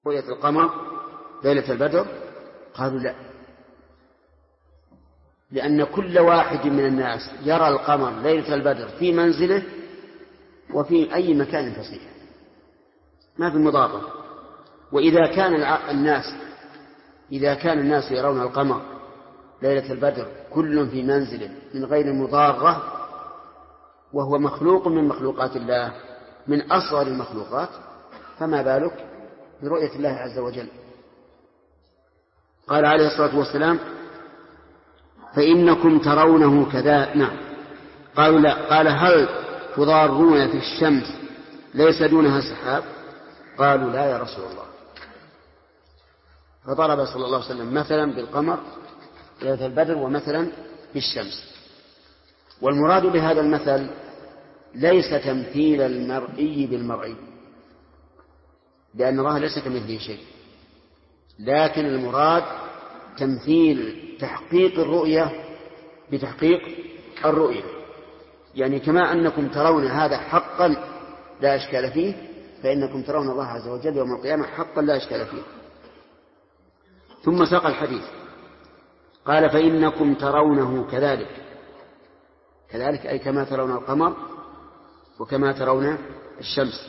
رؤية القمر ليلة البدر؟ قالوا لا، لأن كل واحد من الناس يرى القمر ليلة البدر في منزله وفي أي مكان فصيح، ما في مضارة. وإذا كان الناس يرون القمر ليلة البدر كل في منزله من غير مضارة، وهو مخلوق من مخلوقات الله، من أصغر المخلوقات، فما بالك برؤية الله عز وجل؟ قال عليه الصلاة والسلام: فإنكم ترونه كذا. نعم. قالوا لا. قال: هل تضارون في الشمس ليس دونها سحاب؟ قالوا لا يا رسول الله. فضرب صلى الله عليه وسلم مثلا بالقمر ليلة البدر ومثلا بالشمس. والمراد بهذا المثل ليس تمثيل المرئي بالمرئي، لأن الله ليس كمثله شيء، لكن المراد تمثيل تحقيق الرؤية بتحقيق الرؤية. يعني كما أنكم ترون هذا حقا لا إشكال فيه، فإنكم ترون الله عز وجل يوم القيامة حقا لا إشكال فيه. ثم ساق الحديث قال: فإنكم ترونه كذلك. كذلك أي كما ترون القمر وكما ترون الشمس.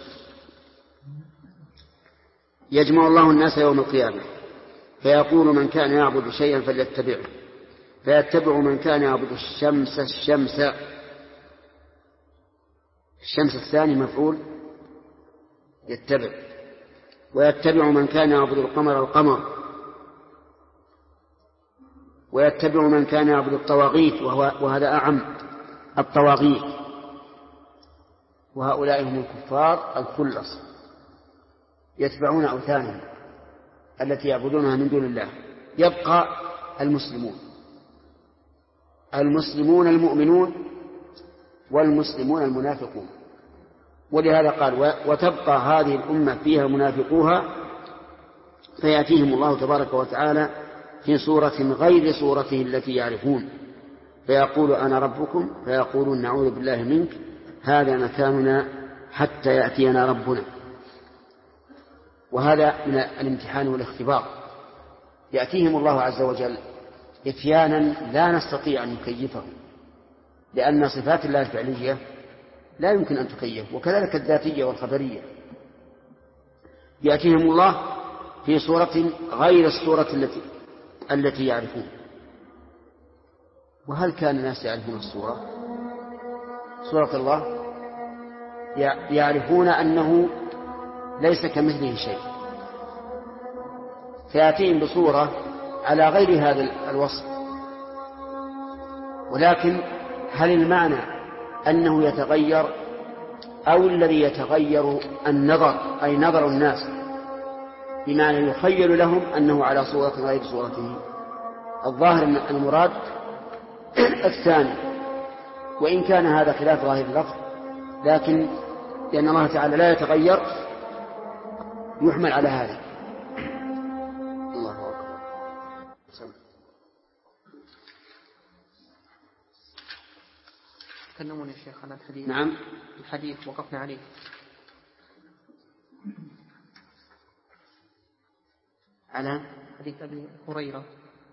يجمع الله الناس يوم القيامة فيقول: من كان يعبد شيئا فليتبعه، فيتبع من كان يعبد الشمس الثاني مفعول يتبع، ويتبع من كان يعبد القمر، ويتبع من كان يعبد الطواغيت، وهذا أعم، الطواغيت، وهؤلاء هم الكفار الخلص، يتبعون أوثانهم التي يعبدونها من دون الله. يبقى المسلمون المؤمنون والمسلمون المنافقون. ولهذا قال: وتبقى هذه الأمة فيها منافقوها، فيأتيهم الله تبارك وتعالى في صورة غير صورته التي يعرفون، فيقول: أنا ربكم، فيقولون: نعوذ بالله منك، هذا مكاننا حتى يأتينا ربنا. وهذا من الامتحان والاختبار. يأتيهم الله عز وجل إتيانا لا نستطيع أن نكيفه، لأن صفات الله الفعلية لا يمكن أن تكيف، وكذلك الذاتية والخبرية. يأتيهم الله في صورة غير الصورة التي يعرفون. وهل كان الناس يعرفون صورة الله؟ يعرفون أنه ليس كمثله شيء، فيأتيهم بصورة على غير هذا الوصف. ولكن هل المعنى أنه يتغير، أو الذي يتغير النظر، أي نظر الناس، بمعنى يخيل لهم أنه على صورة غير صورته؟ الظاهر أن المراد الثاني، وإن كان هذا خلاف ظاهر اللفظ، لكن لأن الله تعالى لا يتغير يحمل على هذا. الله أكبر. تكلمون يا شيخ عن الحديث. نعم. الحديث وقفنا عليه. على حديث أبي هريرة.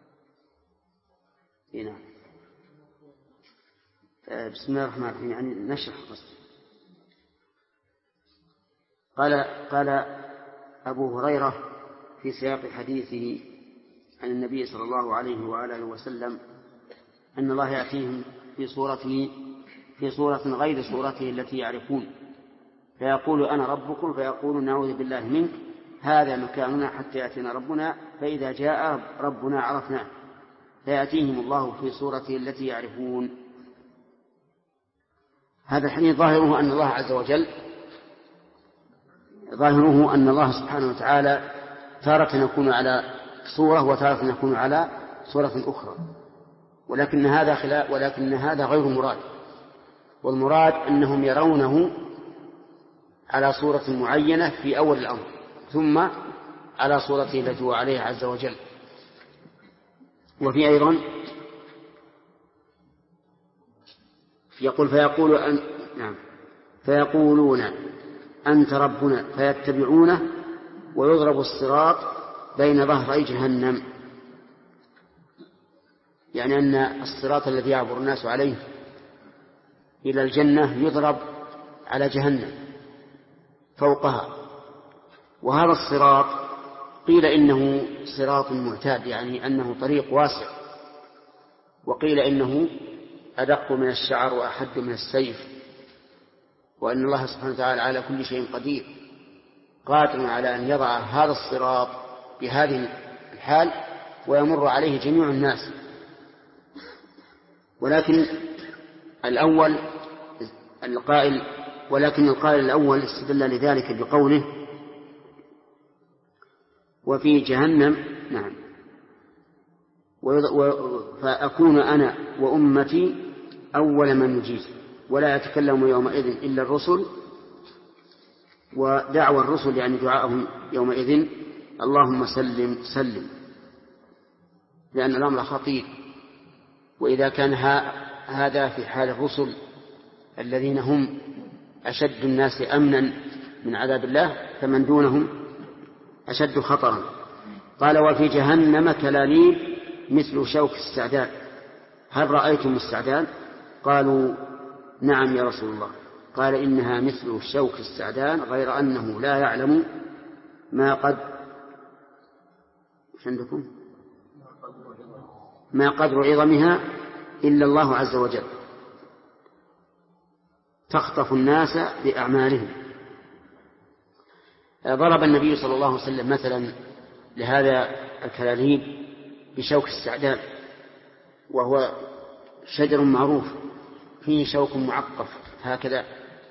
نعم. بسم الله الرحمن الرحيم. يعني نشرح قصة. قال أبو هريرة في سياق حديثه عن النبي صلى الله عليه وآله وسلم أن الله يأتيهم في صورة غير صورته التي يعرفون، فيقول: أنا ربكم، فيقول: نعوذ بالله منك، هذا مكاننا حتى يأتينا ربنا، فإذا جاء ربنا عرفناه، فيأتيهم الله في صورته التي يعرفون. هذا الحديث ظاهره أن الله عز وجل، ظاهره أن الله سبحانه وتعالى تارة يكون على صورة وتارة يكون على صورة أخرى، ولكن هذا غير مراد. والمراد أنهم يرونه على صورة معينة في أول الأمر، ثم على صورته التي هو عليها عز وجل. وفي أيضا فيقولون: أنت ربنا، فيتبعونه ويضرب الصراط بين ظهري جهنم، يعني أن الصراط الذي يعبر الناس عليه إلى الجنة يضرب على جهنم فوقها. وهذا الصراط قيل إنه صراط معتاد، يعني أنه طريق واسع، وقيل إنه أدق من الشعر وأحد من السيف، وأن الله سبحانه وتعالى على كل شيء قدير، قادر على أن يضع هذا الصراط بهذه الحال ويمر عليه جميع الناس. ولكن القائل الأول استدل لذلك بقوله وفي جهنم، نعم، فأكون أنا وأمتي أول من يجيز ولا يتكلم يومئذ إلا الرسل. ودعوى الرسل يعني دعاءهم يومئذ اللهم سلم سلم، لأن الأمر خطير. وإذا كان هذا في حال الرسل الذين هم أشد الناس أمنا من عذاب الله، فمن دونهم أشد خطرا. قال وفي جهنم كلاليب مثل شوك السعدان، هل رأيتم السعدان؟ قالوا نعم يا رسول الله. قال إنها مثل شوك السعدان غير أنه لا يعلم ما قدر عظمها إلا الله عز وجل، تخطف الناس بأعمالهم. ضرب النبي صلى الله عليه وسلم مثلا لهذا الكلاليب بشوك السعدان، وهو شجر معروف فيه شوك معقف هكذا،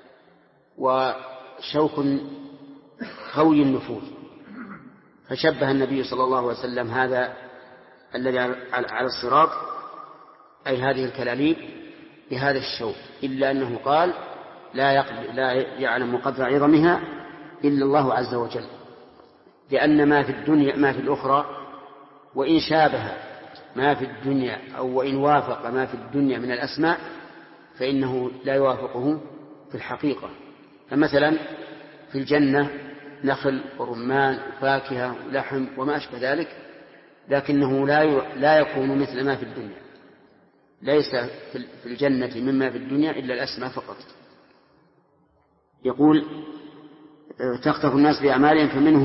وشوك قوي النفوذ. فشبه النبي صلى الله عليه وسلم هذا الذي على الصراط، أي هذه الكلاليب، بهذا الشوك، إلا أنه قال لا يعلم قدر عظمها إلا الله عز وجل، لأن ما في الدنيا ما في الأخرى وإن شابه ما في الدنيا أو وإن وافق ما في الدنيا من الأسماء فإنه لا يوافقه في الحقيقة. فمثلا في الجنة نخل ورمان وفاكهة ولحم وما أشبه ذلك، لكنه لا يكون مثل ما في الدنيا. ليس في الجنة مما في الدنيا إلا الأسماء فقط. يقول تخطف الناس بأعمالهم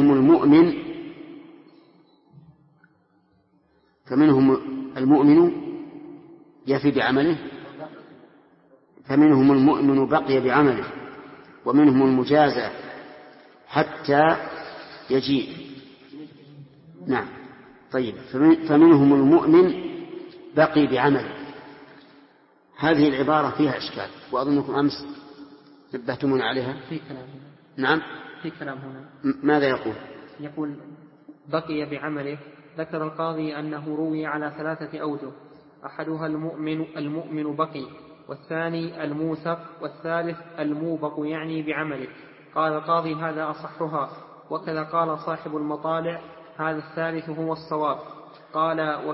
فمنهم المؤمن يفي بعمله، فمنهم المؤمن بقي بعمله، ومنهم المجازى حتى يجيء. نعم طيب، فمنهم المؤمن بقي بعمله، هذه العبارة فيها إشكال، وأظنكم أمس نبهتمون عليها. في كلام هنا. نعم في كلام هنا. ماذا يقول؟ يقول بقي بعمله. ذكر القاضي أنه روي على 3 أوجه: أحدها المؤمن بقي، والثاني الموثق، والثالث الموبق يعني بعمله. قال القاضي هذا أصحها، وكذا قال صاحب المطالع هذا الثالث هو الصواب. قال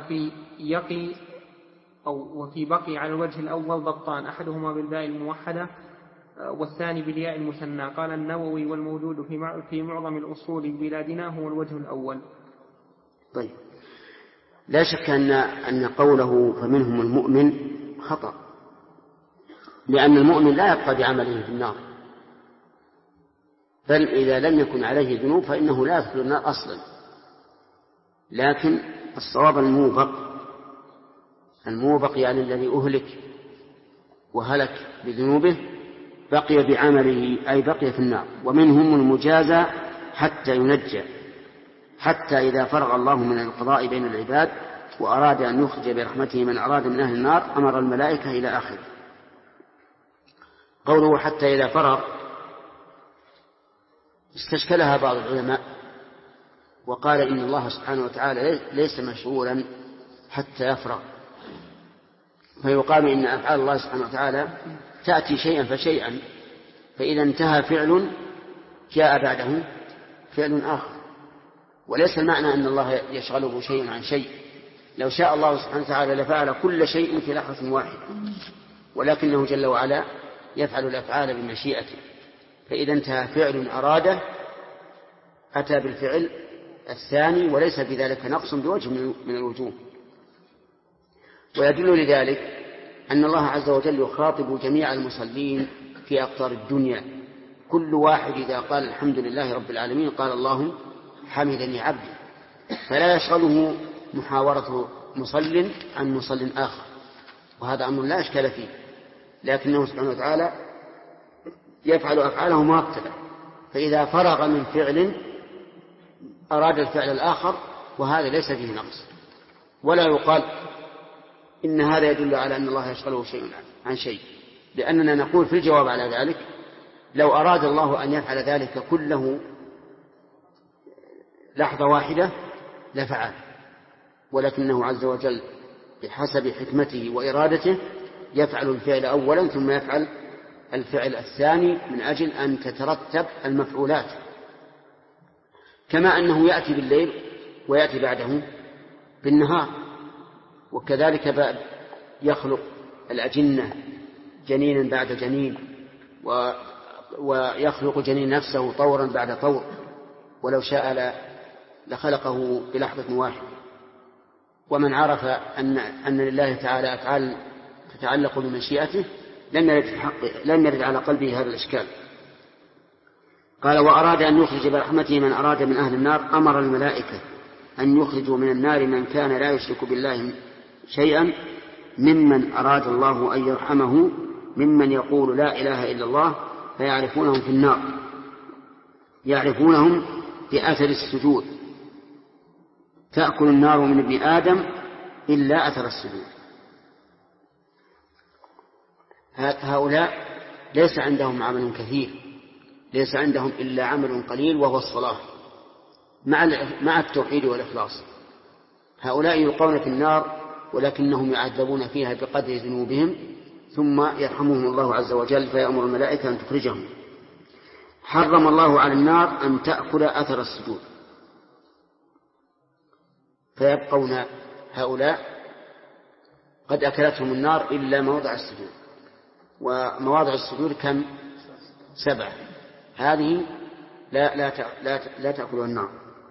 وفي بقي على الوجه الأول ضبطان، أحدهما بالباء الموحدة والثاني بالياء المثنى. قال النووي والموجود في معظم الأصول بلادنا هو الوجه الأول. طيب، لا شك أن قوله فمنهم المؤمن خطأ، لأن المؤمن لا يبقى بعمله في النار، بل إذا لم يكن عليه ذنوب فإنه لا يدخل النار أصلا. لكن الصواب الموبق يعني الذي أهلك وهلك بذنوبه بقي بعمله، أي بقي في النار. ومنهم المجازى حتى ينجى، حتى إذا فرغ الله من القضاء بين العباد وأراد أن يخرج برحمته من أراد من أهل النار أمر الملائكة إلى آخره. قوله حتى إذا فرغ استشكلها بعض العلماء وقال إن الله سبحانه وتعالى ليس مشغولا حتى يفرغ، فيقال إن أفعال الله سبحانه وتعالى تأتي شيئا فشيئا، فإذا انتهى فعل جاء بعده فعل آخر. وليس المعنى أن الله يشغله شيء عن شيء، لو شاء الله سبحانه وتعالى لفعل كل شيء في لحظة واحدة، ولكنه جل وعلا يفعل الأفعال بمشيئته، فإذا انتهى فعل أراده أتى بالفعل الثاني وليس في ذلك نقص بوجه من الوجوه. ويدل لذلك أن الله عز وجل يخاطب جميع المصلين في أقطار الدنيا، كل واحد إذا قال الحمد لله رب العالمين قال اللهم حمدني عبدي، فلا يشغله محاورة مصل عن مصل آخر، وهذا أمر لا إشكال فيه، لكنه سبحانه وتعالى يفعل أفعاله مرتبة، فإذا فرغ من فعل أراد الفعل الآخر، وهذا ليس فيه نقص. ولا يقال إن هذا يدل على أن الله يشغله شيء عن شيء، لأننا نقول في الجواب على ذلك لو أراد الله أن يفعل ذلك كله لحظة واحدة لفعل، ولكنه عز وجل بحسب حكمته وإرادته يفعل الفعل أولا ثم يفعل الفعل الثاني من أجل أن تترتب المفعولات، كما أنه يأتي بالليل ويأتي بعده بالنهار، وكذلك يخلق الأجنة جنينا بعد جنين، ويخلق جنين نفسه طورا بعد طور، ولو شاء لخلقه بلحظة واحدة. ومن عرف أن لله تعالى أفعال تتعلق بمشيئته لم يرد على قلبه هذا الإشكال. قال وأراد أن يخرج برحمته من أراد من أهل النار أمر الملائكة أن يخرجوا من النار من كان لا يشرك بالله شيئا ممن أراد الله أن يرحمه ممن يقول لا إله إلا الله، فيعرفونهم في النار، يعرفونهم بأثر السجود، تأكل النار من ابن آدم إلا أثر السجود. هؤلاء ليس عندهم عمل كثير، ليس عندهم إلا عمل قليل وهو الصلاة مع التوحيد والإخلاص. هؤلاء يلقون في النار ولكنهم يعذبون فيها بقدر ذنوبهم، ثم يرحمهم الله عز وجل فيأمر الملائكة أن تخرجهم. حرم الله على النار أن تأكل أثر السجود، فيبقون هؤلاء قد أكلتهم النار إلا موضع السجود، ومواضع السجود كم؟ 7، هذه لا تأكلها النار.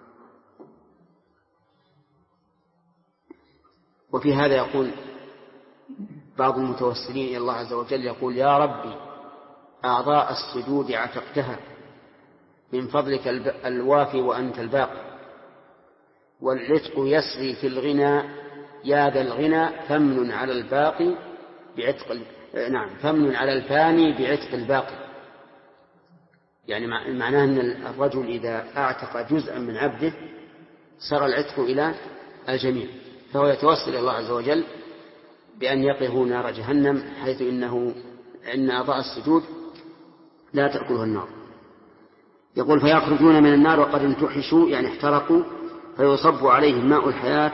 وفي هذا يقول بعض المتوسلين إلى الله عز وجل، يقول يا ربي أعضاء السجود عتقتها من فضلك الوافي وأنت الباقي، والعتق يسري في الغنى يا ذا الغنى فمن على الباقي بعتق فمن على الفاني بعتق الباقي. يعني معناه أن الرجل إذا أعتق جزءا من عبده سر العتق إلى الجميع، فهو يتوسل إلى الله عز وجل بأن يقيه نار جهنم، حيث إن أعضاء السجود لا تأكله النار. يقول فيخرجون من النار وقد انتحشوا يعني احترقوا، فيصب عليهم ماء الحياة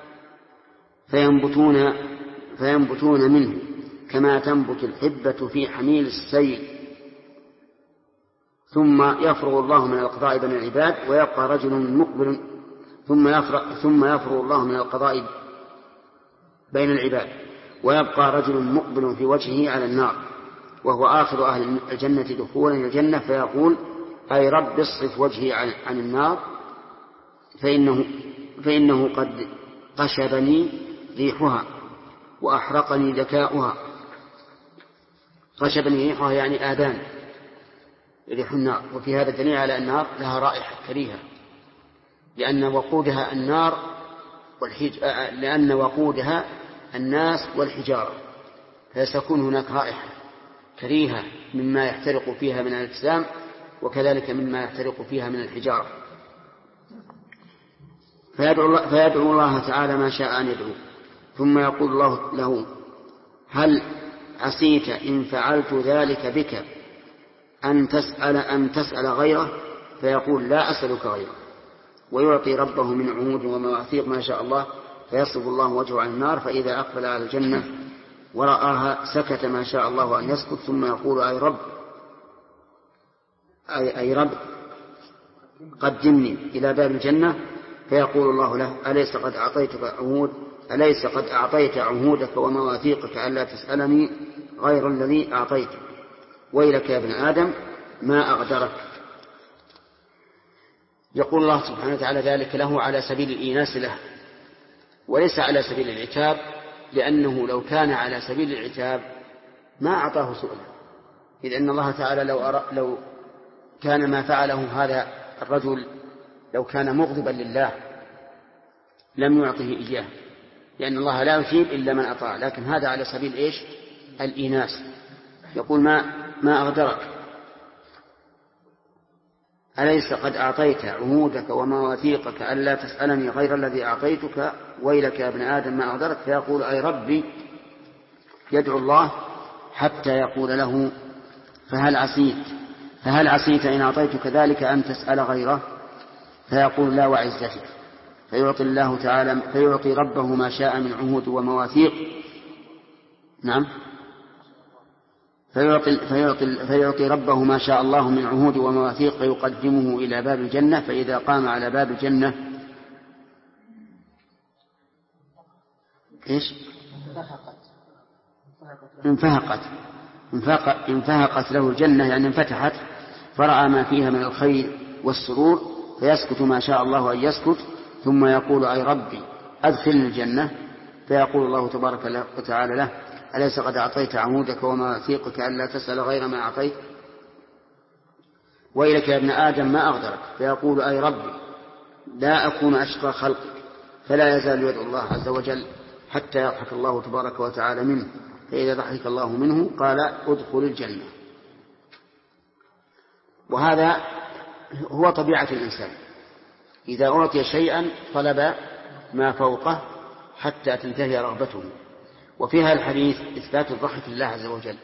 فينبتون منه كما تنبت الحبة في حميل السيل، ثم يفرغ الله من القضاء بين العباد ويبقى رجل مقبل ثم يفرغ الله من القضاء بين العباد ويبقى رجل مقبل في وجهه على النار، وهو آخر أهل الجنة دخولا إلى الجنة، فيقول أي رب اصرف وجهي عن النار فإنه قد قشبني ريحها وأحرقني ذكاؤها. قشبني ريحها يعني آذان ريح النار. وفي هذا دليل على النار لها رائحة كريهة، لأن وقودها الناس والحجارة، فيكون هناك رائحة كريهة مما يحترق فيها من الأجسام، وكذلك مما يحترق فيها من الحجارة. فيدعو الله تعالى ما شاء أن يدعو، ثم يقول الله له هل عسيت إن فعلت ذلك بك أن تسأل غيره؟ فيقول لا أسألك غيره، ويعطي ربه من عهود ومواثيق ما شاء الله، فيصرف الله وجهه عن النار، فإذا أقبل على الجنة ورآها سكت ما شاء الله أن يسكت، ثم يقول أي رب قدمني إلى باب الجنة، فيقول الله له أليس قد أعطيت عهودك ومواثيقك ألا تسألني غير الذي أعطيته، ويلك يا ابن آدم ما أغدرك. يقول الله سبحانه وتعالى ذلك له على سبيل الإيناس له وليس على سبيل العتاب، لأنه لو كان على سبيل العتاب ما أعطاه سؤلا، إذ أن الله تعالى لو كان ما فعله هذا الرجل لو كان مغضبا لله لم يعطه إياه، لأن الله لا يثيب إلا من أطاع، لكن هذا على سبيل إيش؟ الإيناس. يقول ما أغدرك، أليس قد أعطيت عهودك ومواثيقك ألا تسألني غير الذي أعطيتك، ويلك يا ابن آدم ما أغدرك، فيقول أي ربي، يدعو الله حتى يقول له فهل عسيت إن أعطيتك ذلك أن تسأل غيره، فيقول لا وعزتك، فيعطي ربه ما شاء من عهود ومواثيق. نعم، فيعطي ربه ما شاء الله من عهود ومواثيق، فيقدمه إلى باب الجنة، فإذا قام على باب الجنة إيش؟ انفهقت له الجنة، يعني انفتحت، فرأى ما فيها من الخير والسرور، فيسكت ما شاء الله أن يسكت، ثم يقول أي ربي أدخلني الجنة، فيقول الله تبارك وتعالى له أليس قد أعطيت عمودك ومواثيقك ألا تسأل غير ما أعطيت، ويلك يا ابن آدم ما أغدرك، فيقول أي ربي لا أكون أشقى خلقك، فلا يزال يدعو الله عز وجل حتى يضحك الله تبارك وتعالى منه، فإذا ضحك الله منه قال ادخل الجنة. وهذا هو طبيعة الإنسان، إذا أعطي شيئا طلب ما فوقه حتى تنتهي رغبته. وفيها الحديث إثبات الضحك لله عز وجل،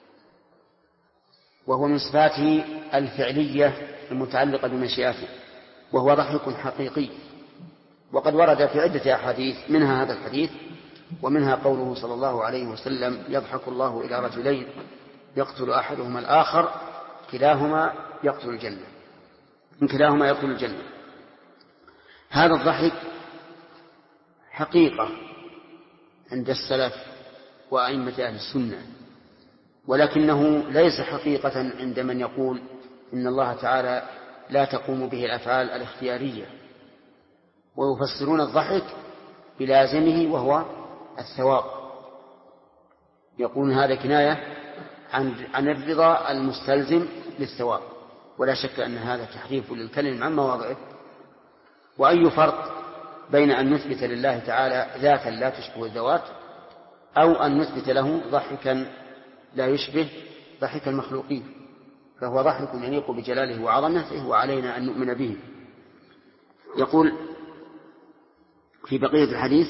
وهو من صفاته الفعلية المتعلقة بمشيئته، وهو ضحك حقيقي. وقد ورد في عدة أحاديث، منها هذا الحديث، ومنها قوله صلى الله عليه وسلم يضحك الله إلى رجلين يقتل أحدهما الآخر كلاهما يقتل الجنة. هذا الضحك حقيقة عند السلف وأئمة أهل السنة، ولكنه ليس حقيقة عند من يقول إن الله تعالى لا تقوم به الأفعال الاختيارية، ويفسرون الضحك بلازمه وهو الثواب، يقول هذا كناية عن الرضا المستلزم للثواب، ولا شك أن هذا تحريف للكلم عن مواضعه. وأي فرق بين أن نثبت لله تعالى ذاتا لا تشبه الذوات، أو أن نثبت له ضحكا لا يشبه ضحك المخلوقين، فهو ضحك يليق بجلاله وعظمته، وعلينا أن نؤمن به. يقول في بقية الحديث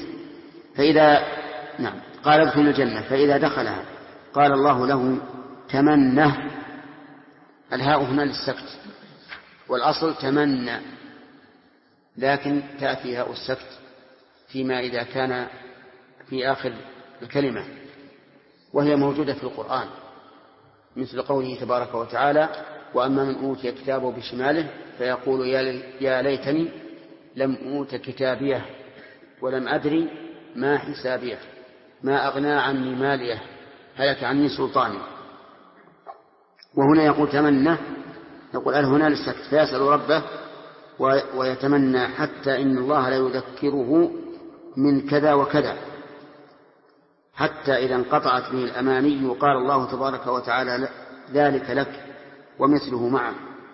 قال ادخل الجنة، فإذا دخلها قال الله له تمنه، الهاء هنا للسكت، والأصل تمنى، لكن تأتي هاء السكت فيما إذا كان في آخر الكلمة، وهي موجودة في القرآن، مثل قوله تبارك وتعالى وأما من أوتي كتابه بشماله فيقول يا ليتني لم أوت كتابيه ولم أدري ما حسابيه ما أغنى عني ماليه هلك عني سلطاني. وهنا يقول تمنى، يقول هنا للسكت، فيسأل ربه ويتمنى حتى إن الله لا يذكره من كذا وكذا، حتى إذا انقطعت به الأماني قال الله تبارك وتعالى ذلك لك ومثله معه.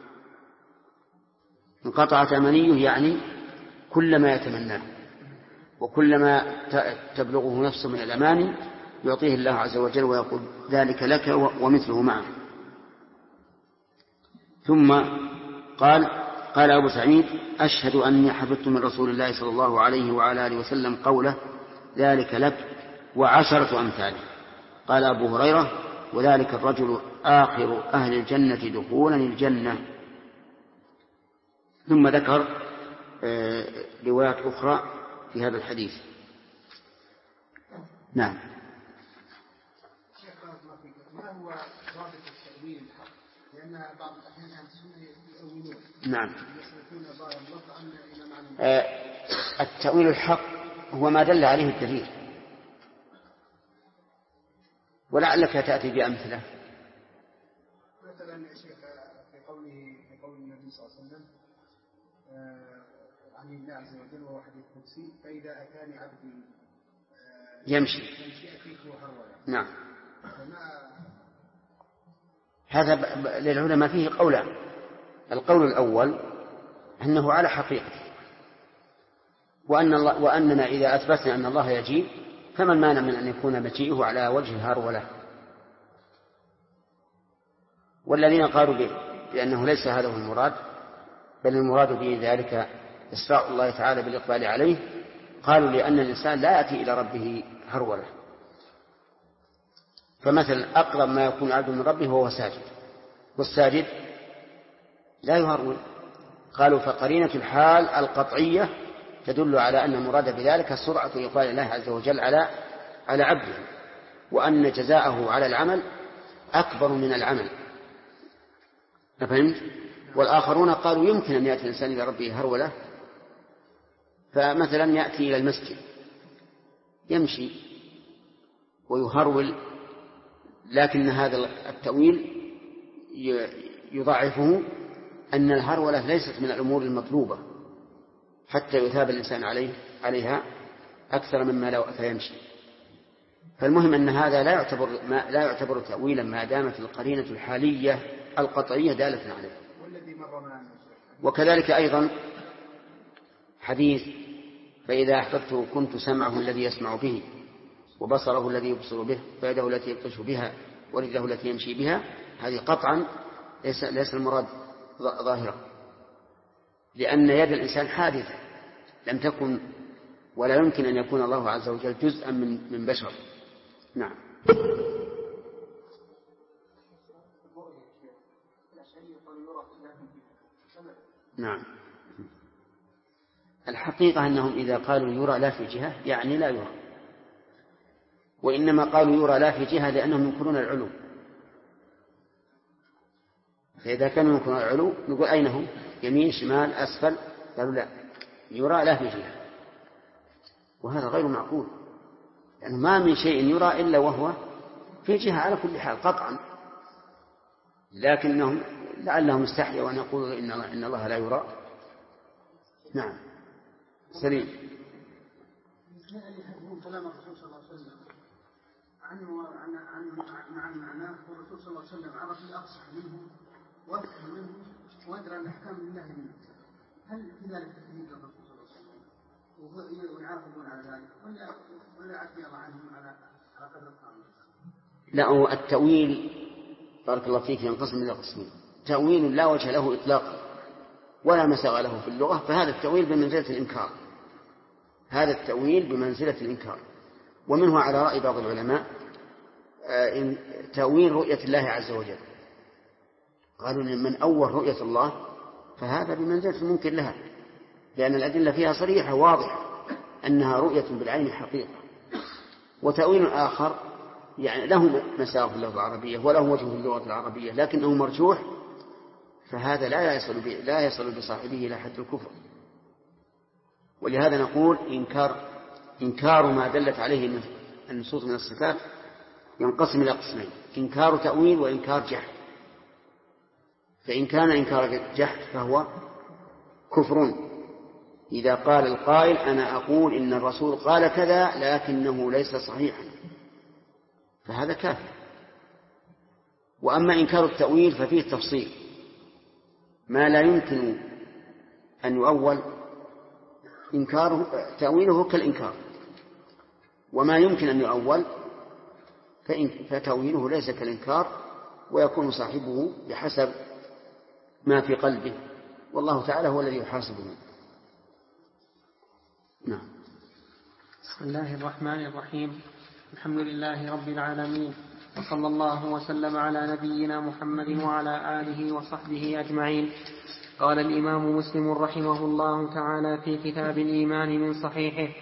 انقطعت أمانيه يعني كلما يتمناه، وكلما تبلغه نفسه من الأماني يعطيه الله عز وجل ويقول ذلك لك ومثله معه. ثم قال أبو سعيد أشهد أني حفظت من رسول الله صلى الله عليه وعلى آله وسلم قوله ذلك لك وعشرة أمثاله. قال أبو هريرة وذلك الرجل آخر أهل الجنة دخولا الجنة. ثم ذكر روايات أخرى في هذا الحديث. نعم. ما هو ضابط التأويل الحق؟ لأن بعض الأحيان أهل السنة يؤولون. نعم. التأويل الحق هو ما دل عليه الدليل، ولعلك تأتي بأمثلة. مثلا يا شيخ في قول النبي صلى الله عليه وسلم عن الله عز وجل وهو حديث قدسي فإذا أتاني عبدي يمشي أتيته هرولا. نعم. هذا للعلماء فيه قولان. القول الأول أنه على حقيقته، وأننا إذا أثبتنا أن الله يجيب فمن مانع من أن يكون مجيئه على وجه الهرولة. والذين قالوا بأنه ليس هذا هو المراد، بل المراد به ذلك إسراء الله تعالى بالإقبال عليه، قالوا لأن الإنسان لا يأتي إلى ربه هرولة. فمثلا أقرب ما يكون عبد من ربه وهو ساجد، والساجد لا يهرول. قالوا فقرينة الحال القطعية تدل على أن المراد بذلك سرعة إقبال الله عز وجل على عبده، وأن جزاءه على العمل أكبر من العمل. فهمت؟ والآخرون قالوا يمكن أن يأتي الإنسان إلى ربه هرولة، فمثلا يأتي إلى المسجد يمشي ويهرول، لكن هذا التأويل يضعفه، أن الهرولة ليست من الأمور المطلوبة حتى يثاب الإنسان عليها أكثر مما لو أتى يمشي. فالمهم أن هذا لا يعتبر تأويلا ما دامت القرينة الحالية القطعية دالة عليه. وكذلك أيضا حديث فإذا أحببته كنت سمعه الذي يسمع به، وبصره الذي يبصر به، ويده التي يبطش بها، ورجله التي يمشي بها. هذه قطعا ليس المراد ظاهرة، لأن يد الإنسان حادثة لم تكن ولا يمكن أن يكون الله عز وجل جزءا من بشر. نعم. نعم. الحقيقة أنهم إذا قالوا يرى لا في جهة يعني لا يرى، وإنما قالوا يرى لا في جهة لأنهم ينكرون العلو. فإذا كانوا ينكرون العلو نقول أين هم؟ يمين شمال أسفل؟ قالوا لا، يرى لا في جهة. وهذا غير معقول، لأنه ما من شيء يرى إلا وهو في جهة على كل حال قطعا، لكنهم لعلهم استحيوا أن يقولوا إن الله لا يرى. نعم. سليم. كلام الرسول صلى الله عليه وسلم عن معناه، والرسول صلى الله عليه وسلم عرف الأفصح منه وأفهم منه وأدرى الأحكام لله منه. هل في ذلك تكذيب للرسول صلى الله عليه وسلم ويعاقبون على ذلك ولا يعفي الله عنهم على قدر القانون؟ لا، التأويل بارك الله فيك ينقسم إلى قسمين: تأويل لا وجه له إطلاقا ولا مساغ له في اللغة، فهذا التأويل بمنزلة الإنكار، هذا التأويل بمنزلة الإنكار. ومنه على رأي بعض العلماء تأويل رؤية الله عز وجل، قالوا من أول رؤية الله فهذا بمنزلة المنكر لها، لأن الأدلة فيها صريحة واضحة أنها رؤية بالعين حقيقة. وتأويل آخر يعني له مساغ في اللغة العربية وله وجه في اللغة العربية لكنه مرجوح، فهذا لا يصل بصاحبه إلى حد الكفر. ولهذا نقول إنكار ما دلت عليه النصوص من الصفات ينقسم إلى قسمين: إنكار تأويل وإنكار جحد. فإن كان إنكار جحد فهو كفر، إذا قال القائل أنا أقول إن الرسول قال كذا لكنه ليس صحيحا، فهذا كافر. وأما إنكار التأويل ففيه تفصيل: ما لا يمكن أن يؤول تأويله كالإنكار، وما يمكن أن يؤول فتأويله ليس كالإنكار، ويكون صاحبه بحسب ما في قلبه، والله تعالى هو الذي يحاسبه. نعم. بسم الله الرحمن الرحيم. الحمد لله رب العالمين، وصلى الله وسلم على نبينا محمد وعلى آله وصحبه أجمعين. قال الإمام مسلم رحمه الله تعالى في كتاب الإيمان من صحيحه: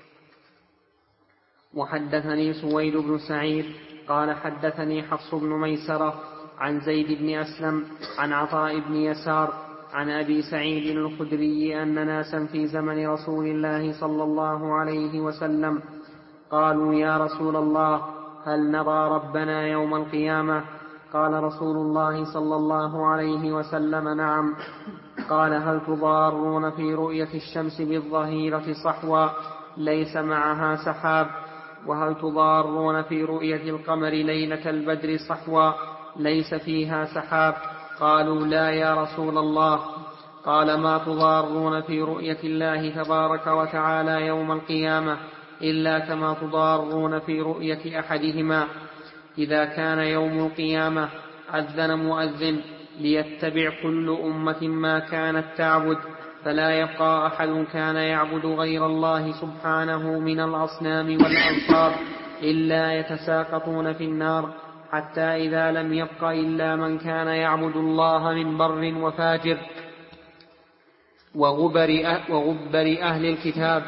وحدثني سويد بن سعيد قال حدثني حفص بن ميسرة عن زيد بن أسلم عن عطاء بن يسار عن أبي سعيد الخدري أن ناسا في زمن رسول الله صلى الله عليه وسلم قالوا: يا رسول الله، هل نرى ربنا يوم القيامة؟ قال رسول الله صلى الله عليه وسلم نعم. قال هل تضارون في رؤية الشمس بالظهيرة صحوا ليس معها سحاب؟ وهل تضارون في رؤية القمر ليلة البدر صحوا ليس فيها سحاب؟ قالوا لا يا رسول الله. قال ما تضارون في رؤية الله تبارك وتعالى يوم القيامة إلا كما تضارون في رؤية أحدهما. إذا كان يوم القيامة أذن مؤذن ليتبع كل أمة ما كانت تعبد، فلا يبقى أحد كان يعبد غير الله سبحانه من الأصنام والأنصاب إلا يتساقطون في النار، حتى إذا لم يبق إلا من كان يعبد الله من بر وفاجر وغبر أهل الكتاب.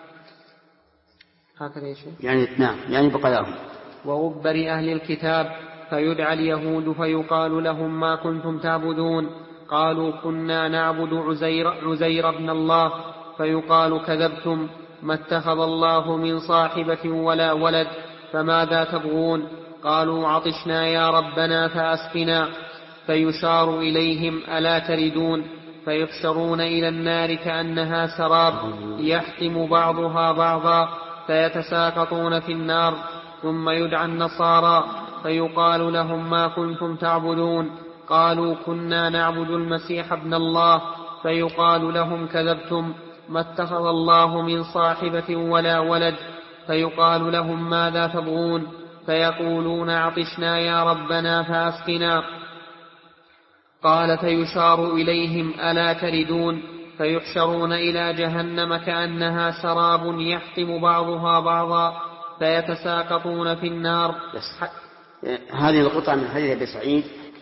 هكذا يعني بقاياهم. وغبر أهل الكتاب، فيدعى اليهود فيقال لهم ما كنتم تعبدون؟ قالوا كنا نعبد عزير ابن الله. فيقال كذبتم، ما اتخذ الله من صاحبة ولا ولد، فماذا تبغون؟ قالوا عطشنا يا ربنا فأسقنا. فيشار إليهم ألا تردون؟ فيحشرون إلى النار كأنها سراب يحتم بعضها بعضا فيتساقطون في النار. ثم يدعى النصارى فيقال لهم ما كنتم تعبدون؟ قالوا كنا نعبد المسيح ابن الله. فيقال لهم كذبتم، ما اتخذ الله من صاحبة ولا ولد. فيقال لهم ماذا تبغون؟ فيقولون عطشنا يا ربنا فأسقنا. قال فيشار إليهم ألا تردون؟ فيحشرون إلى جهنم كأنها سراب يحتم بعضها بعضا فيتساقطون في النار. هذه القطعة من حديث أبي سعيد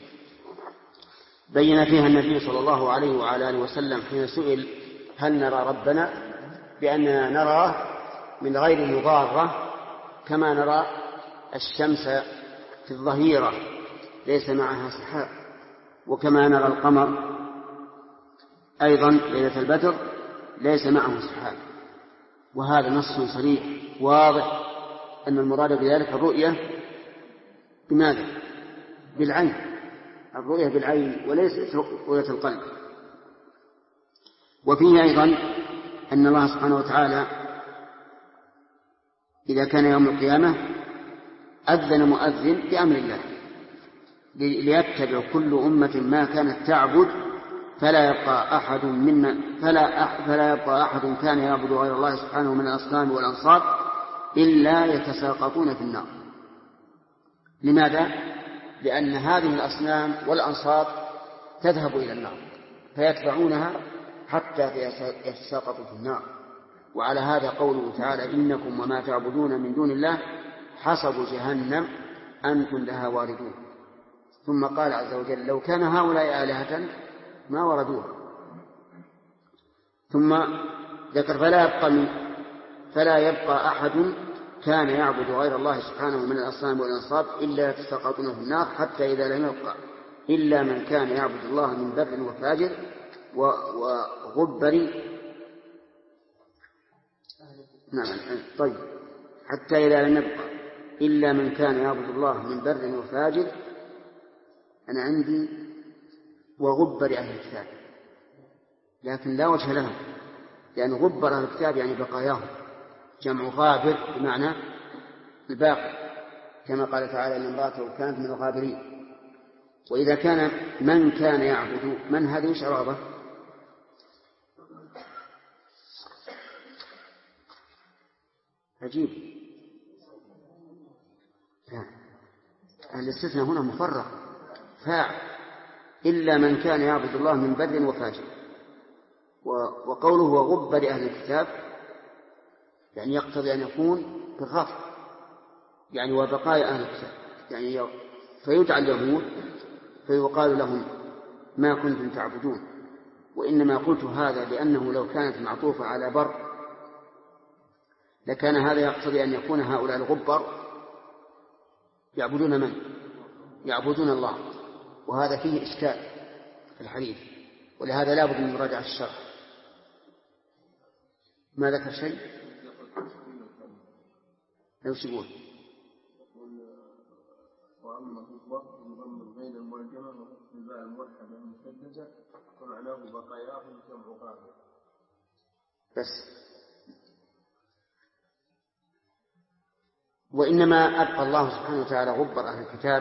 بين فيها النبي صلى الله عليه وعلى آله وسلم حين سئل هل نرى ربنا بأننا نراه من غير مضارة كما نرى الشمس في الظهيرة ليس معها سحاب، وكما نرى القمر أيضا ليلة البدر ليس معه سحاب. وهذا نص صريح واضح أن المراد بذلك الرؤية بماذا؟ بالعين، الرؤية بالعين وليس رؤية القلب. وفيه أيضا أن الله سبحانه وتعالى إذا كان يوم القيامة أذن مؤذن بأمر الله ليتبع كل أمة ما كانت تعبد، فلا يبقى أحد كان يعبد غير الله سبحانه من الأصنام والأنصاب إلا يتساقطون في النار. لماذا؟ لأن هذه الأصنام والأنصاب تذهب إلى النار فيتبعونها حتى يتساقطوا في النار. وعلى هذا قوله تعالى إنكم وما تعبدون من دون الله حصب جهنم أنتم لها واردون. ثم قال عز وجل لو كان هؤلاء آلهة ما وردوها. ثم ذكر فلا يبقى أحد كان يعبد غير الله سبحانه من الأصنام والأنصاب إلا يتساقطون في النار حتى إذا لم يبقى إلا من كان يعبد الله من بر وفاجر وغبر طيب حتى إذا لم يبقى إلا من كان يعبد الله من بر وفاجر. أنا عندي وغبر أهل الكتاب، لكن لا وجه لهم، لأن غبر أهل الكتاب يعني بقاياهم، جمع غابر بمعنى الباقي، كما قال تعالى إن امرأته كانت من الغابرين. وإذا كان من كان يعبد من هذه مش عرابة، عجيب. الاستثناء هنا مفرغ فاعل إلا من كان يعبد الله من بر وفاجر. وقوله وغبر أهل الكتاب يعني يقتضي أن يكون بالغفر، يعني وبقايا أهل الكتاب، يعني فيدعى اليهود فيقال لهم ما كنتم تعبدون. وإنما قلت هذا لأنه لو كانت معطوفة على بر لكان هذا يقتضي أن يكون هؤلاء الغبر يعبدون من؟ يعبدون الله، وهذا فيه إشكال في الحديث، ولهذا لا بد من مراجعة الشرح. ما ذكر شيء؟ لو يقول وأما غبة يضم بين المعجمة وفتح الباء الموحدة المشددة ومعناه بقاياهم جمع قابل. بس. وإنما أبقى الله سبحانه وتعالى غبر أهل الكتاب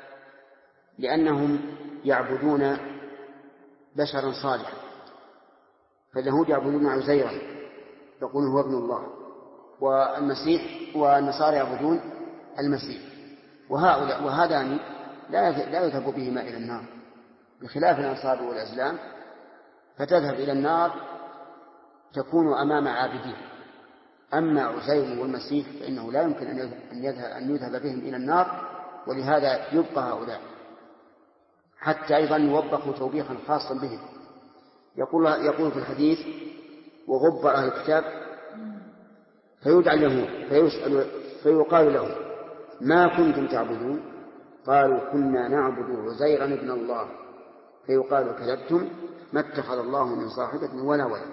لأنهم يعبدون بشرا صالحا، فاليهود يعبدون عزيرا يقولون هو ابن الله، والمسيح والنصارى يعبدون المسيح، وهذان لا يذهب بهما إلى النار، بخلاف الأنصار والأزلام فتذهب إلى النار تكون أمام عابدين. أما عزير والمسيح فإنه لا يمكن أن يذهب بهم إلى النار، ولهذا يبقى هؤلاء حتى أيضا يوبخوا توبيخا خاصا بهم. يقول في الحديث وغبر أهل الكتاب فيدعى اليهود فيقال لهم ما كنتم تعبدون؟ قالوا كنا نعبد عزيرا ابن الله. فيقال كذبتم ما اتخذ الله من صاحبة ولا ولد.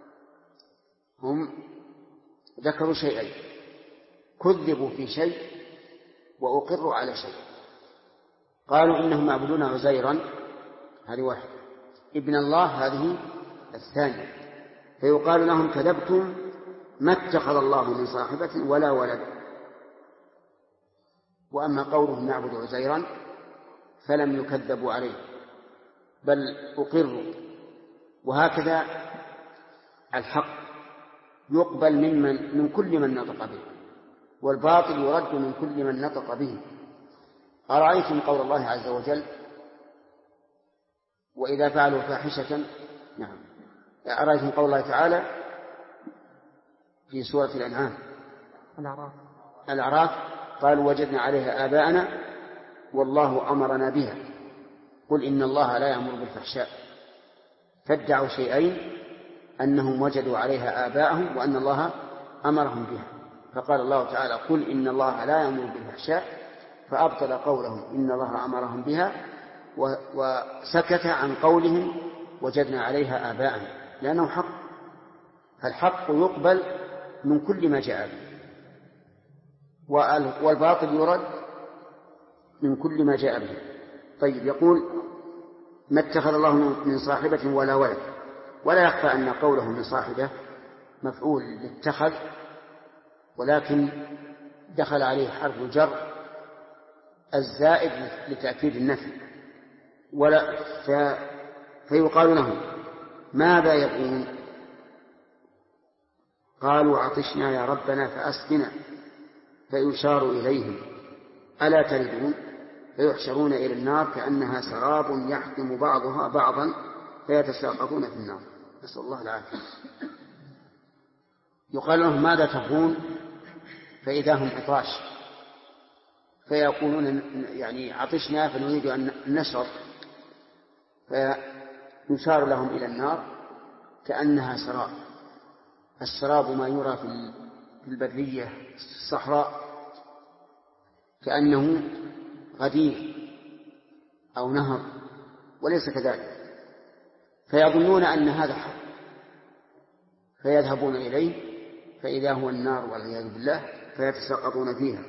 هم ذكروا شيئين، كذبوا في شيء وأقروا على شيء. قالوا إنهم يعبدون عزيرا، هذه واحد، ابن الله هذه الثانية. فيقال لهم كذبتم ما اتخذ الله من صاحبة ولا ولد. وأما قولهم نعبد عزيرا فلم يكذبوا عليه بل أقروا. وهكذا الحق يقبل من كل من نطق به، والباطل يرد من كل من نطق به. أرأيتم قول الله عز وجل وإذا فعلوا فاحشة، نعم، أرأيتم قول الله تعالى في سورة الأنعام الأعراف قالوا وجدنا عليها آباءنا والله أمرنا بها قل إن الله لا يأمر بالفحشاء. فادعوا شيئين، أنهم وجدوا عليها آباءهم وأن الله أمرهم بها. فقال الله تعالى قل إن الله لا يأمر بالفحشاء، فأبطل قولهم إن الله أمرهم بها وسكت عن قولهم وجدنا عليها آباءنا، لأنه حق. فالحق يقبل من كل ما جاء به، والباطل يرد من كل ما جاء به. طيب، يقول ما اتخذ الله من صاحبة ولا ولد. ولا يخفى أن قوله من صاحبة مفعول لاتخذ، ولكن دخل عليه حرف الجر الزائد لتأكيد النفي. فيقال لهم ماذا يبغون؟ قالوا عطشنا يا ربنا فأسقنا. فيشار إليهم ألا تردون؟ فيحشرون إلى النار كأنها سراب يحكم بعضها بعضا فيتساقطون في النار، نسأل الله العافية. يقال لهم ماذا تبغون؟ فإذا هم عطاش، فيقولون يعني عطشنا فنريد أن نشرب، فيشار لهم إلى النار كأنها سراب. السراب ما يرى في البرية الصحراء كأنه غدير أو نهر، وليس كذلك. فيظنون أن هذا حق، فيذهبون إليه فإذا هو النار والعياذ بالله، فيتساقطون فيها.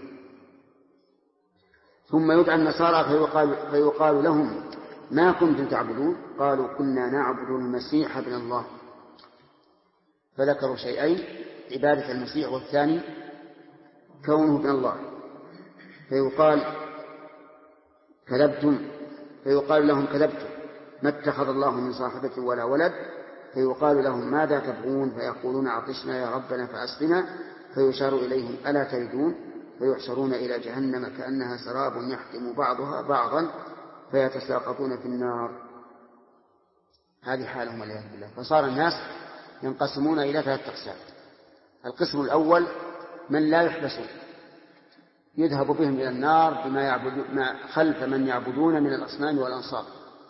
ثم يدعى النصارى فيقال لهم ما كنتم تعبدون؟ قالوا كنا نعبد المسيح ابن الله. فذكروا شيئين، عبادة المسيح، والثاني كونه ابن الله. فيقال كذبتم، فيقال لهم كذبتم ما اتخذ الله من صاحبة ولا ولد. فيقال لهم ماذا تبغون؟ فيقولون عطشنا يا ربنا فأسقنا. فيشار إليهم ألا تردون؟ فيحشرون إلى جهنم كأنها سراب يحكم بعضها بعضا فيتساقطون في النار. هذه حالهم والعياذ بالله. فصار الناس ينقسمون إلى 3 أقسام. القسم الأول من لا يحبسون، يذهب بهم إلى النار بما يعبدون خلف من يعبدون من الأصنام والأنصاب،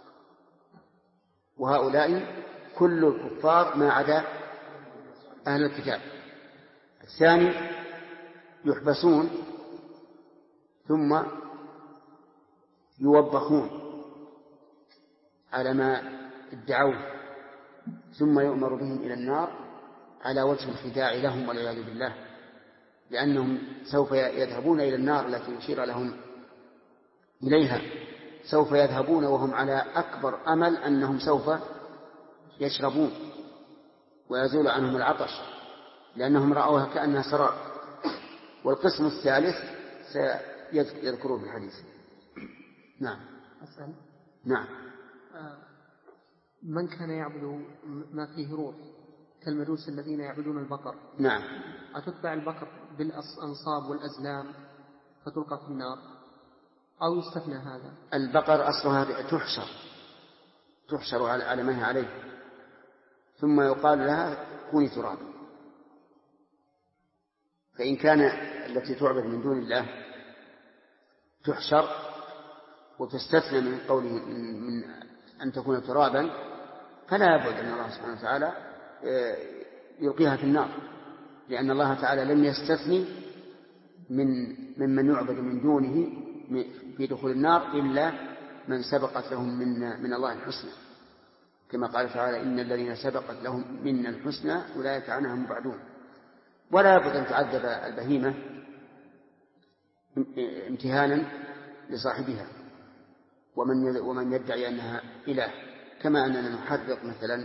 وهؤلاء كل الكفار ما عدا أهل الكتاب. الثاني يحبسون ثم يوبخون على ما ادعوه، ثم يؤمر بهم إلى النار على وجه الخداع لهم والعياذ بالله، لأنهم سوف يذهبون إلى النار التي يشير لهم إليها سوف يذهبون وهم على أكبر أمل أنهم سوف يشربون ويزول عنهم العطش لأنهم رأوها كأنها سراب. والقسم الثالث سيذكروه في الحديث. نعم. أسأل. نعم. من كان يعبد ما فيه روح كالمجوس الذين يعبدون البقر، نعم، أتتبع البقر بالأنصاب والأزلام فتلقى في النار أو يستثنى هذا؟ البقر أصلها تحشر على ما هي عليه ثم يقال لها كوني ترابا. فإن كان التي تعبد من دون الله تحشر وتستثنى من قوله من أن تكون ترابا فلا يبعد أن الله سبحانه وتعالى يلقيها في النار، لأن الله تعالى لم يستثني ممن يعبد من دونه في دخول النار إلا من سبقت لهم من الله الحسنى، كما قال تعالى إن الذين سبقت لهم منا الحسنى أولئك عنها مبعدون. ولا يبعد أن تعذب البهيمة امتهانا لصاحبها ومن يدعي أنها إله، كما أننا نحرق مثلا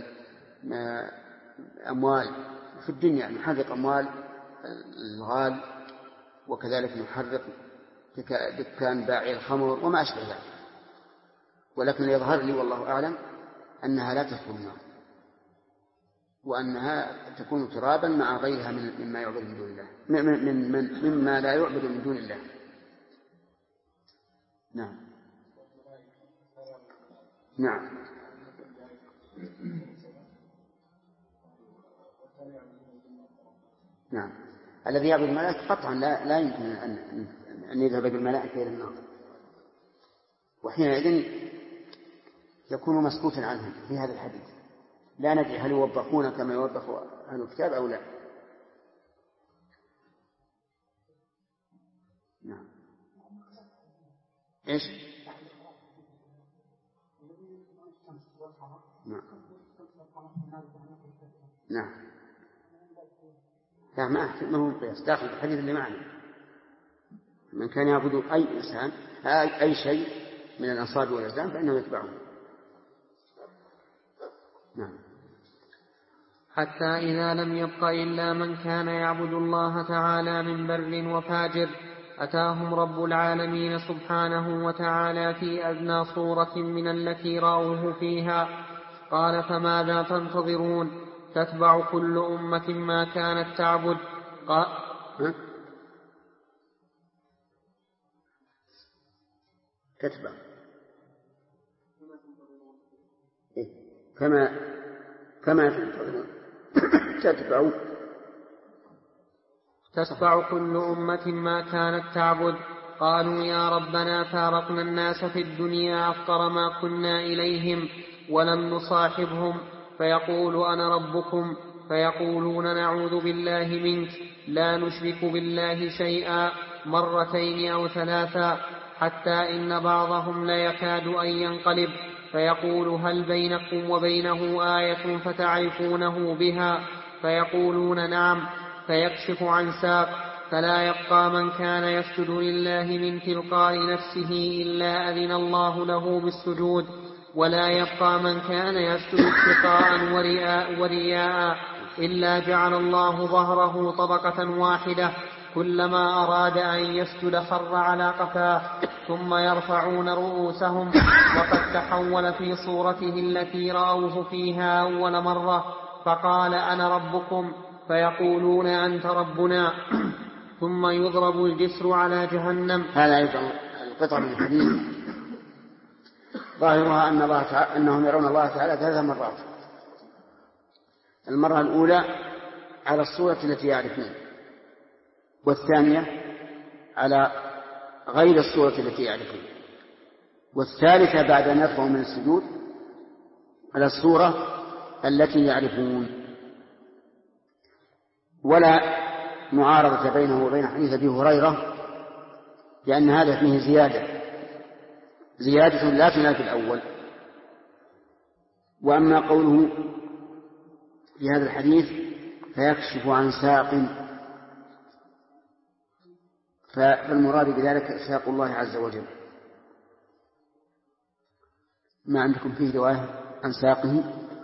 أموال في الدنيا، نحرق أموال الغال، وكذلك نحرق دكان باعي الخمر وما أشبه ذلك. ولكن يظهر لي والله أعلم أنها لا تدخل النار، وأنها تكون ترابا مع غيرها مما يعبد من دون الله، مما لا يعبد من دون الله. نعم. نعم. نعم. الذي يعبد الملائكة قطعا لا يمكن أن يذهب بالملائكة إلى النار، وحينئذ يكون مسكوتا عنهم في هذا الحديث. لا ندري هل يوبخون كما يوبخ أهل الكتاب أو لا. نعم. إيش؟ نعم. نعم. لا ما هو القياس داخل في الحديث اللي معنا. من كان يعبد أي إنسان أي شيء من الأنصاب والأزلام فإنه يتبعه. نعم. حتى إذا لم يبق إلا من كان يعبد الله تعالى من بر وفاجر أتاهم رب العالمين سبحانه وتعالى في أدنى صورة من التي رأوه فيها. قال فماذا تنتظرون؟ تتبع كل أمة ما كانت تعبد. تتبع كما تنتظرون. تتبع كل أمة ما كانت تعبد. قالوا يا ربنا فارقنا الناس في الدنيا أفقر ما كنا إليهم ولم نصاحبهم، فيقول أنا ربكم، فيقولون نعوذ بالله منك، لا نشرك بالله شيئا، مرتين أو ثلاثا، حتى إن بعضهم ليكاد أن ينقلب فيقول هل بينكم وبينه آية فتعرفونه بها؟ فيقولون نعم، فيكشف عن ساق، فلا يبقى من كان يسجد لله من تلقاء نفسه إلا أذن الله له بالسجود، ولا يبقى من كان يسجد اتقاء ورياء إلا جعل الله ظهره طبقة واحدة، كلما أراد أن يسجد خر على قفاه، ثم يرفعون رؤوسهم وقد تحول في صورته التي رأوه فيها أول مرة، فقال أنا ربكم، فيقولون أنت ربنا، ثم يضرب الجسر على جهنم. هذا أيضا القطع من الحديث ظاهرها أنهم يرون الله تعالى 3 مرات. المرة الأولى على الصورة التي يعرفون، والثانية على غير الصورة التي يعرفون، والثالثة بعد أن يرفعوا من السجود على الصورة التي يعرفون. ولا معارضة بينه وبين حديث أبي هريرة، لأن هذا فيه زيادة لا تنافي الأول. وأما قوله في هذا الحديث فيكشف عن ساق، فالمراد بذلك ساق الله عز وجل، ما عندكم فيه رواية عن ساقه؟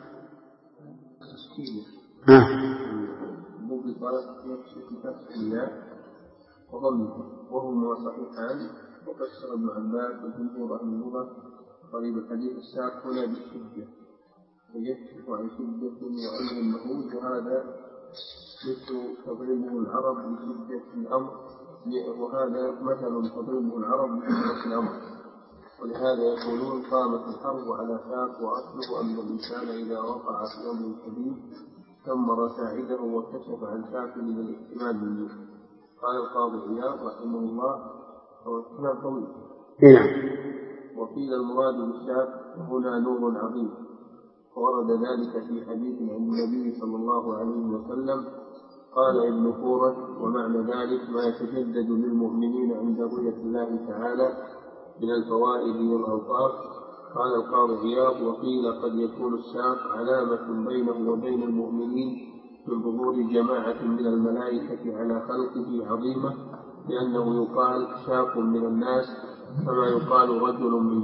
وهما صحيحان. وفسر ابن عباس والجمهور رحمه الله قريب الحديث الساق هنا بالشدة ويكشف عن شدة وعلم المهود، وهذا مثل تضربه العرب بشدة الأمر، وهذا مثل تضربه العرب بشدة الأمر. ولهذا يقولون قامت الحرب على ساق، وأصله أن الإنسان إذا وقع في أمر شديد ثمر ساعده وكشف عن ساقه للاحتمال منه. قال القاضي عياض رحمه الله كلام طويل. وقيل المراد بالساق هنا نور عظيم، ورد ذلك في حديث عن النبي صلى الله عليه وسلم. قال ابن فورج: ومعنى ذلك ما يتجدد للمؤمنين عند رؤية الله تعالى من الفوائد والأوقاف. قال القاضي عياض: وقيل قد يكون الساق علامة بينه وبين المؤمنين من ظهور جماعة من الملائكة على خلقه عظيمة، لأنه يقال ساق من الناس كما يقال رجل من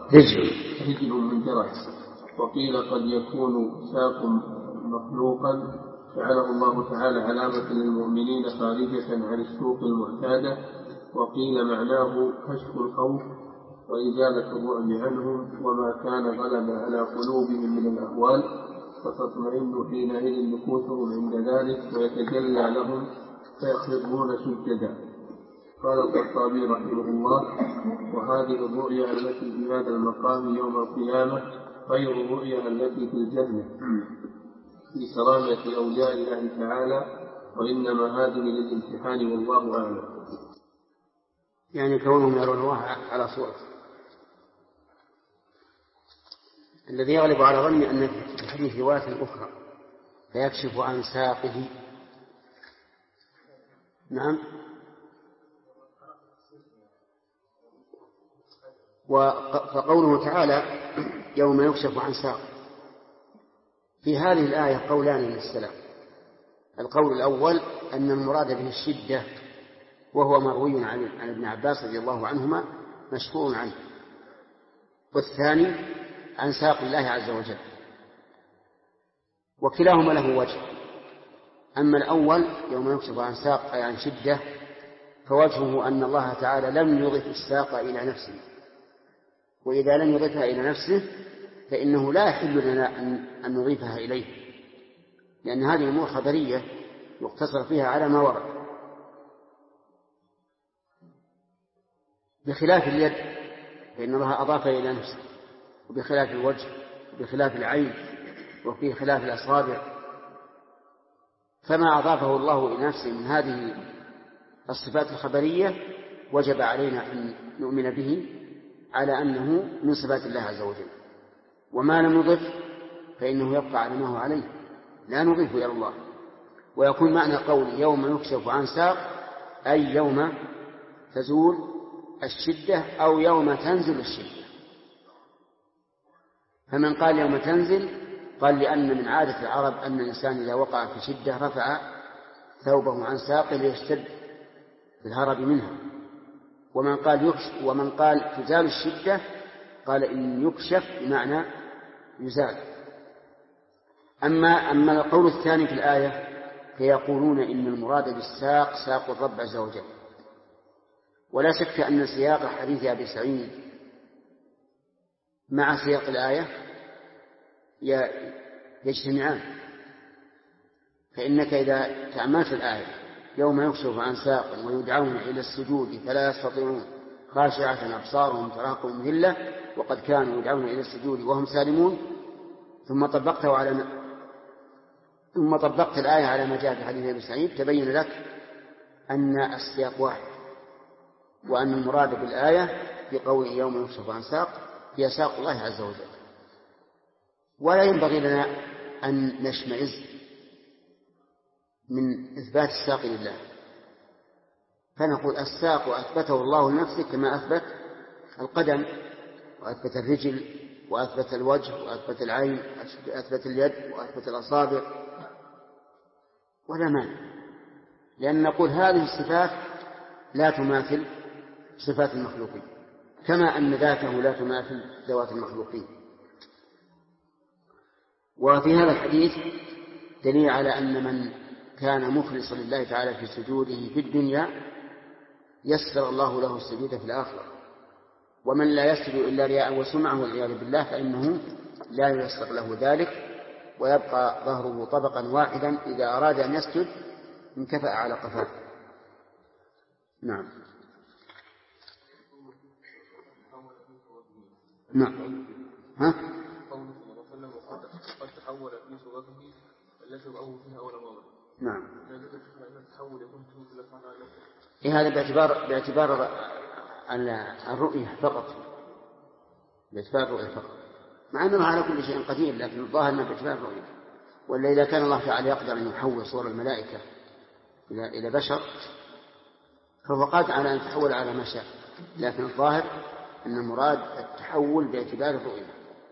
جراد. وقيل قد يكون ساق مخلوقا جعله الله تعالى علامة للمؤمنين خارجة عن السوق المعتادة. وقيل معناه كشف الخوف وإزالة الرعب عنهم وما كان غلب على قلوبهم من الأهوال، فتطمئن حينئذ نفوسهم عند ذلك ويتجلى لهم فيخرجون سجدا. قال الخطابي رحمه الله: وهذه الرؤيا التي في هذا المقام يوم القيامة غير الرؤيا التي في الجنة في كرامة أولياء الله تعالى، وإنما هذه للامتحان والله أعلم. يعني كونهم يرون الله على صورته. الذي يغلب على ظني أن في الحديث رواية أخرى فيكشف عن ساقه. نعم. فقوله تعالى يوم يكشف عن ساق، في هذه الآية قولان للسلام. القول الأول أن المراد به الشدة، وهو مروي عن ابن عباس رضي الله عنهما مشهور عنه. والثاني عن ساق الله عز وجل، وكلاهما له وجه. أما الأول يوم يكشف عن ساق أي عن شدة، فوجهه أن الله تعالى لم يضف الساق إلى نفسه، وإذا لم يضفها إلى نفسه فإنه لا يحل لنا أن نضيفها إليه، لأن هذه أمور خبرية يقتصر فيها على ما ورد. بخلاف اليد فإن الله أضاف إلى نفسه، وبخلاف الوجه، وبخلاف العين، وفي خلاف الأصابع. فما أضافه الله إلى نفسه من هذه الصفات الخبرية وجب علينا أن نؤمن به على أنه من صفات الله عز وجل. وما لم نضف فإنه يبقى على ما هو عليه، لا نضيف إلى الله. ويكون معنى قول يوم يكشف عن ساق أي يوم تزول الشدة أو يوم تنزل الشدة. فمن قال يوم تنزل قال لأن من عادة العرب أن الإنسان إذا وقع في شدة رفع ثوبه عن ساقه ليشتد في الهرب منها. ومن قال تزال الشدة قال إن يكشف بمعنى يزال. أما القول الثاني في الآية فيقولون إن المراد بالساق ساق الرب عز وجل. ولا شك أن سياق حديث أبي سعيد مع سياق الآية يجتمعان. فإنك إذا تأملت الآية يوم يكشف عن ساق ويدعون إلى السجود فلا يستطيعون خاشعة أبصارهم تراقهم ذلة وقد كانوا يدعون إلى السجود وهم سالمون، ثم طبقت الآية على ما جاء في حديث أبي سعيد، تبين لك أن السياق واحد، وأن المراد بالآية في قول يوم يكشف عن ساق هي ساق الله عز وجل. ولا ينبغي لنا أن نشمئز من إثبات الساق لله، فنقول الساق أثبته الله لنفسه كما أثبت القدم وأثبت الرجل وأثبت الوجه وأثبت العين وأثبت اليد وأثبت الأصابع، ولا مانع، لأن نقول هذه الصفات لا تماثل صفات المخلوقين، كما أن ذاته لا تماثل ذوات المخلوقين. وفي هذا الحديث دليل على أن من كان مخلصا لله تعالى في سجوده في الدنيا يسر الله له السجود في الآخرة، ومن لا يسجد إلا رياء وسمعه والعياذ بالله فإنه لا ييسر له ذلك، ويبقى ظهره طبقا واحدا إذا أراد أن يسجد انكفأ على قفاه. نعم. نعم. ها؟ قد تحول في صورته التي رأوه فيها أول مرة. نعم. التحول يكون في الأفعال. هذا باعتبار الرؤية فقط، باعتبار الرؤية فقط، مع أنه على كل شيء قدير، لكن الظاهر أنه باعتبار الرؤية. ولا إذا كان الله تعالى يقدر أن يحول صور الملائكة إلى بشر فهو قادر على أن يتحول على ما شاء، لكن الظاهر أن المراد التحول باعتبار الرؤية.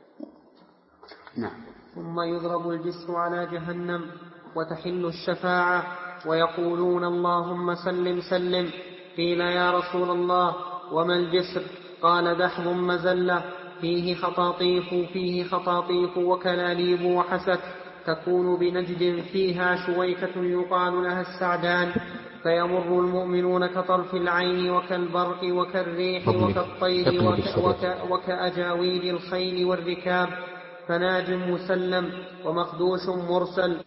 نعم. ثم يضرب الجسر على جهنم وتحل الشفاعة ويقولون اللهم سلم سلم. قيل يا رسول الله وما الجسر؟ قال دحض مزلة فيه خطاطيف وكلاليب وحسك، تكون بنجد فيها شويكة يقال لها السعدان، فيمر المؤمنون كطرف العين وكالبرق وكالريح وكالطير وكأجاويل الخيل والركاب، فناج مسلم ومخدوش مرسل.